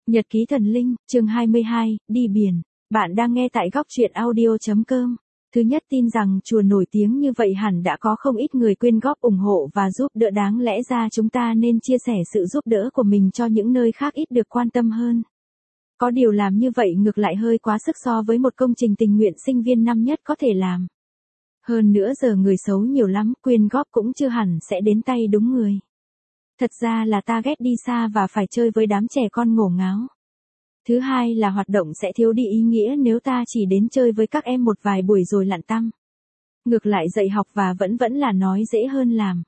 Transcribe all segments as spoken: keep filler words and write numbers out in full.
Nhật ký thần linh, chương hai mươi hai, đi biển. Bạn đang nghe tại góc truyện audio.com. Thứ nhất, tin rằng chùa nổi tiếng như vậy hẳn đã có không ít người quyên góp ủng hộ và giúp đỡ, đáng lẽ ra chúng ta nên chia sẻ sự giúp đỡ của mình cho những nơi khác ít được quan tâm hơn. Có điều làm như vậy ngược lại hơi quá sức so với một công trình tình nguyện sinh viên năm nhất có thể làm. Hơn nữa giờ người xấu nhiều lắm, quyên góp cũng chưa hẳn sẽ đến tay đúng người. Thật ra là ta ghét đi xa và phải chơi với đám trẻ con ngổ ngáo. Thứ hai là hoạt động sẽ thiếu đi ý nghĩa nếu ta chỉ đến chơi với các em một vài buổi rồi lặn tăm. Ngược lại dạy học và vẫn vẫn là nói dễ hơn làm.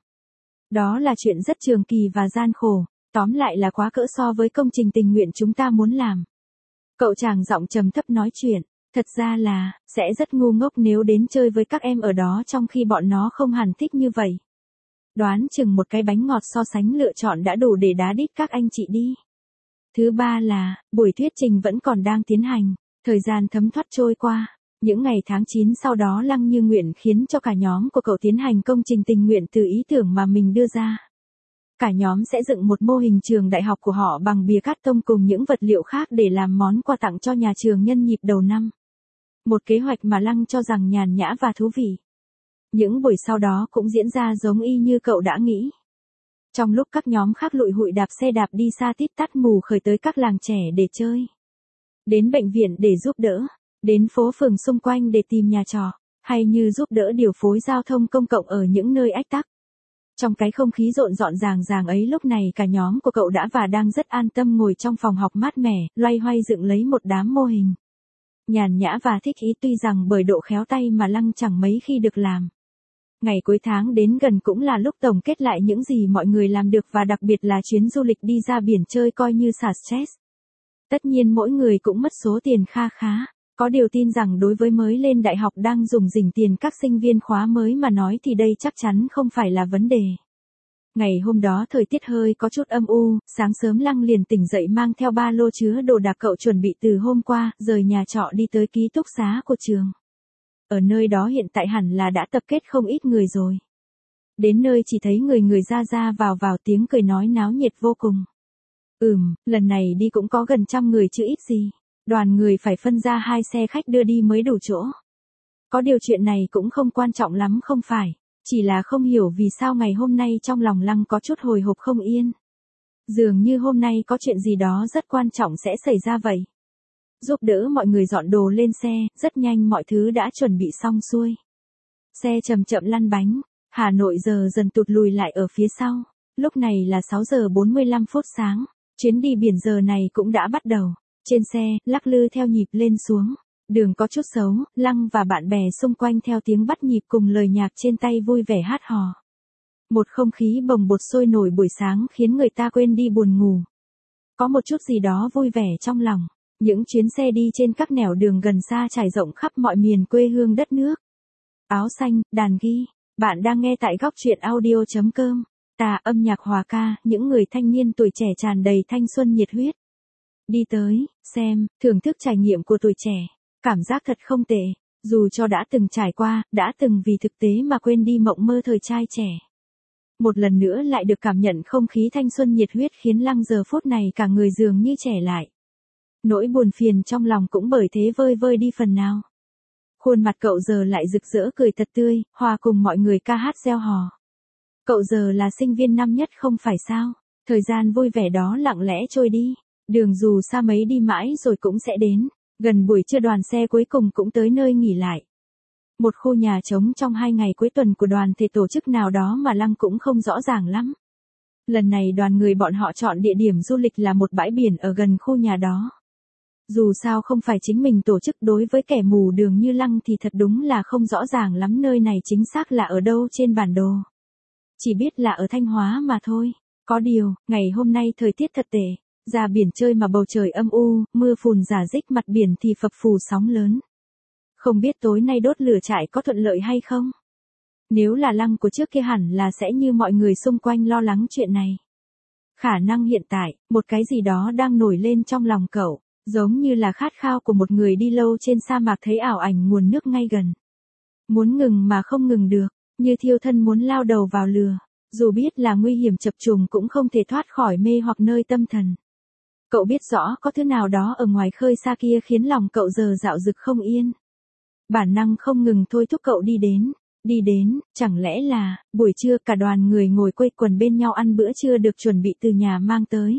Đó là chuyện rất trường kỳ và gian khổ, tóm lại là quá cỡ so với công trình tình nguyện chúng ta muốn làm. Cậu chàng giọng trầm thấp nói chuyện, thật ra là, sẽ rất ngu ngốc nếu đến chơi với các em ở đó trong khi bọn nó không hẳn thích như vậy. Đoán chừng một cái bánh ngọt so sánh lựa chọn đã đủ để đá đít các anh chị đi. Thứ ba là, buổi thuyết trình vẫn còn đang tiến hành, thời gian thấm thoát trôi qua. Những ngày tháng chín sau đó Lăng Như Nguyện khiến cho cả nhóm của cậu tiến hành công trình tình nguyện từ ý tưởng mà mình đưa ra. Cả nhóm sẽ dựng một mô hình trường đại học của họ bằng bìa cát tông cùng những vật liệu khác để làm món quà tặng cho nhà trường nhân dịp đầu năm. Một kế hoạch mà Lăng cho rằng nhàn nhã và thú vị. Những buổi sau đó cũng diễn ra giống y như cậu đã nghĩ. Trong lúc các nhóm khác lụi hụi đạp xe đạp đi xa tít tắt mù khởi tới các làng trẻ để chơi. Đến bệnh viện để giúp đỡ. Đến phố phường xung quanh để tìm nhà trọ. Hay như giúp đỡ điều phối giao thông công cộng ở những nơi ách tắc. Trong cái không khí rộn rộn ràng ràng ấy lúc này cả nhóm của cậu đã và đang rất an tâm ngồi trong phòng học mát mẻ, loay hoay dựng lấy một đám mô hình. Nhàn nhã và thích ý, tuy rằng bởi độ khéo tay mà Lăng chẳng mấy khi được làm. Ngày cuối tháng đến gần cũng là lúc tổng kết lại những gì mọi người làm được và đặc biệt là chuyến du lịch đi ra biển chơi coi như xả stress. Tất nhiên mỗi người cũng mất số tiền kha khá, có điều tin rằng đối với mới lên đại học đang dùng rỉnh tiền các sinh viên khóa mới mà nói thì đây chắc chắn không phải là vấn đề. Ngày hôm đó thời tiết hơi có chút âm u, sáng sớm Lăng liền tỉnh dậy mang theo ba lô chứa đồ đạc cậu chuẩn bị từ hôm qua, rời nhà trọ đi tới ký túc xá của trường. Ở nơi đó hiện tại hẳn là đã tập kết không ít người rồi. Đến nơi chỉ thấy người người ra ra vào vào tiếng cười nói náo nhiệt vô cùng. Ừm, lần này đi cũng có gần trăm người chứ ít gì. Đoàn người phải phân ra hai xe khách đưa đi mới đủ chỗ. Có điều chuyện này cũng không quan trọng lắm không phải. Chỉ là không hiểu vì sao ngày hôm nay trong lòng Lăng có chút hồi hộp không yên. Dường như hôm nay có chuyện gì đó rất quan trọng sẽ xảy ra vậy. Giúp đỡ mọi người dọn đồ lên xe, rất nhanh mọi thứ đã chuẩn bị xong xuôi. Xe chậm chậm lăn bánh, Hà Nội giờ dần tụt lùi lại ở phía sau. Lúc này là sáu giờ bốn mươi lăm phút sáng, chuyến đi biển giờ này cũng đã bắt đầu. Trên xe, lắc lư theo nhịp lên xuống. Đường có chút xấu, Lăng và bạn bè xung quanh theo tiếng bắt nhịp cùng lời nhạc trên tay vui vẻ hát hò. Một không khí bồng bột sôi nổi buổi sáng khiến người ta quên đi buồn ngủ. Có một chút gì đó vui vẻ trong lòng. Những chuyến xe đi trên các nẻo đường gần xa trải rộng khắp mọi miền quê hương đất nước. Áo xanh, đàn ghi. Bạn đang nghe tại góc truyện audio.com. Ta âm nhạc hòa ca, những người thanh niên tuổi trẻ tràn đầy thanh xuân nhiệt huyết. Đi tới, xem, thưởng thức trải nghiệm của tuổi trẻ. Cảm giác thật không tệ. Dù cho đã từng trải qua, đã từng vì thực tế mà quên đi mộng mơ thời trai trẻ. Một lần nữa lại được cảm nhận không khí thanh xuân nhiệt huyết khiến Lăng giờ phút này cả người dường như trẻ lại. Nỗi buồn phiền trong lòng cũng bởi thế vơi vơi đi phần nào. Khuôn mặt cậu giờ lại rực rỡ cười thật tươi, hòa cùng mọi người ca hát reo hò. Cậu giờ là sinh viên năm nhất không phải sao? Thời gian vui vẻ đó lặng lẽ trôi đi. Đường dù xa mấy đi mãi rồi cũng sẽ đến. Gần buổi trưa đoàn xe cuối cùng cũng tới nơi nghỉ lại. Một khu nhà trống trong hai ngày cuối tuần của đoàn thể tổ chức nào đó mà Lăng cũng không rõ ràng lắm. Lần này đoàn người bọn họ chọn địa điểm du lịch là một bãi biển ở gần khu nhà đó. Dù sao không phải chính mình tổ chức, đối với kẻ mù đường như Lăng thì thật đúng là không rõ ràng lắm nơi này chính xác là ở đâu trên bản đồ. Chỉ biết là ở Thanh Hóa mà thôi. Có điều, ngày hôm nay thời tiết thật tệ. Ra biển chơi mà bầu trời âm u, mưa phùn rả rích, mặt biển thì phập phù sóng lớn. Không biết tối nay đốt lửa trại có thuận lợi hay không? Nếu là Lăng của trước kia hẳn là sẽ như mọi người xung quanh lo lắng chuyện này. Khả năng hiện tại, một cái gì đó đang nổi lên trong lòng cậu. Giống như là khát khao của một người đi lâu trên sa mạc thấy ảo ảnh nguồn nước ngay gần. Muốn ngừng mà không ngừng được, như thiêu thân muốn lao đầu vào lửa. Dù biết là nguy hiểm chập trùng cũng không thể thoát khỏi mê hoặc nơi tâm thần. Cậu biết rõ có thứ nào đó ở ngoài khơi xa kia khiến lòng cậu giờ dạo dực không yên. Bản năng không ngừng thôi thúc cậu đi đến. Đi đến, chẳng lẽ là, buổi trưa cả đoàn người ngồi quây quần bên nhau ăn bữa trưa được chuẩn bị từ nhà mang tới.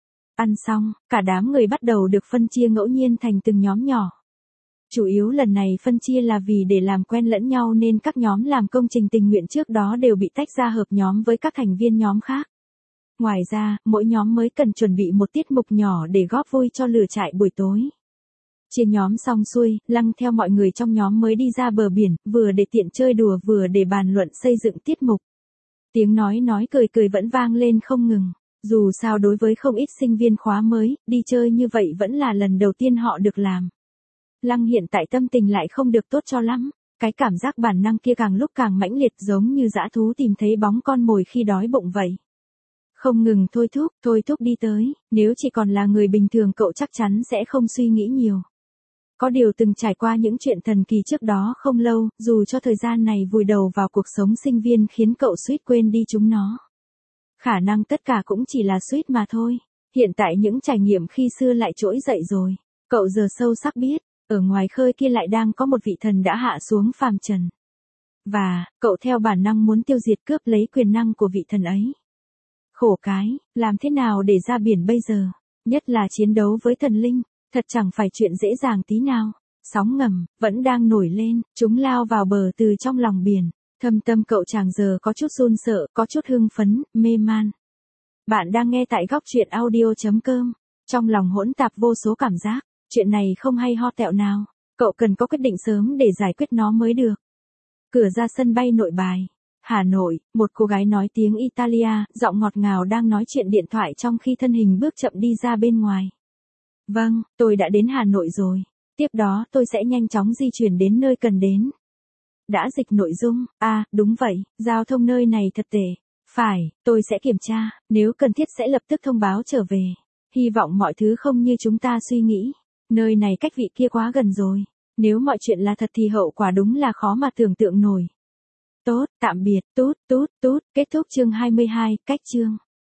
Ăn xong, cả đám người bắt đầu được phân chia ngẫu nhiên thành từng nhóm nhỏ. Chủ yếu lần này phân chia là vì để làm quen lẫn nhau nên các nhóm làm công trình tình nguyện trước đó đều bị tách ra hợp nhóm với các thành viên nhóm khác. Ngoài ra, mỗi nhóm mới cần chuẩn bị một tiết mục nhỏ để góp vui cho lửa trại buổi tối. Chia nhóm xong xuôi, Lăng theo mọi người trong nhóm mới đi ra bờ biển, vừa để tiện chơi đùa vừa để bàn luận xây dựng tiết mục. Tiếng nói nói cười cười vẫn vang lên không ngừng. Dù sao đối với không ít sinh viên khóa mới, đi chơi như vậy vẫn là lần đầu tiên họ được làm. Lăng hiện tại tâm tình lại không được tốt cho lắm. Cái cảm giác bản năng kia càng lúc càng mãnh liệt giống như dã thú tìm thấy bóng con mồi khi đói bụng vậy. Không ngừng thôi thúc, thôi thúc đi tới, nếu chỉ còn là người bình thường cậu chắc chắn sẽ không suy nghĩ nhiều. Có điều từng trải qua những chuyện thần kỳ trước đó không lâu, dù cho thời gian này vùi đầu vào cuộc sống sinh viên khiến cậu suýt quên đi chúng nó. Khả năng tất cả cũng chỉ là suýt mà thôi. Hiện tại những trải nghiệm khi xưa lại trỗi dậy rồi. Cậu giờ sâu sắc biết, ở ngoài khơi kia lại đang có một vị thần đã hạ xuống phàm trần. Và, cậu theo bản năng muốn tiêu diệt cướp lấy quyền năng của vị thần ấy. Khổ cái, làm thế nào để ra biển bây giờ? Nhất là chiến đấu với thần linh, thật chẳng phải chuyện dễ dàng tí nào. Sóng ngầm, vẫn đang nổi lên, chúng lao vào bờ từ trong lòng biển. Thâm tâm cậu chàng giờ có chút run sợ, có chút hưng phấn, mê man. Bạn đang nghe tại góc truyện audio.com. Trong lòng hỗn tạp vô số cảm giác, chuyện này không hay ho tẹo nào. Cậu cần có quyết định sớm để giải quyết nó mới được. Cửa ra sân bay Nội Bài. Hà Nội, một cô gái nói tiếng Italia, giọng ngọt ngào đang nói chuyện điện thoại trong khi thân hình bước chậm đi ra bên ngoài. Vâng, tôi đã đến Hà Nội rồi. Tiếp đó tôi sẽ nhanh chóng di chuyển đến nơi cần đến. Đã dịch nội dung, à, đúng vậy, giao thông nơi này thật tệ. Phải, tôi sẽ kiểm tra, nếu cần thiết sẽ lập tức thông báo trở về. Hy vọng mọi thứ không như chúng ta suy nghĩ. Nơi này cách vị kia quá gần rồi. Nếu mọi chuyện là thật thì hậu quả đúng là khó mà tưởng tượng nổi. Tốt, tạm biệt, tút, tút, tút, kết thúc chương hai mươi hai, cách chương.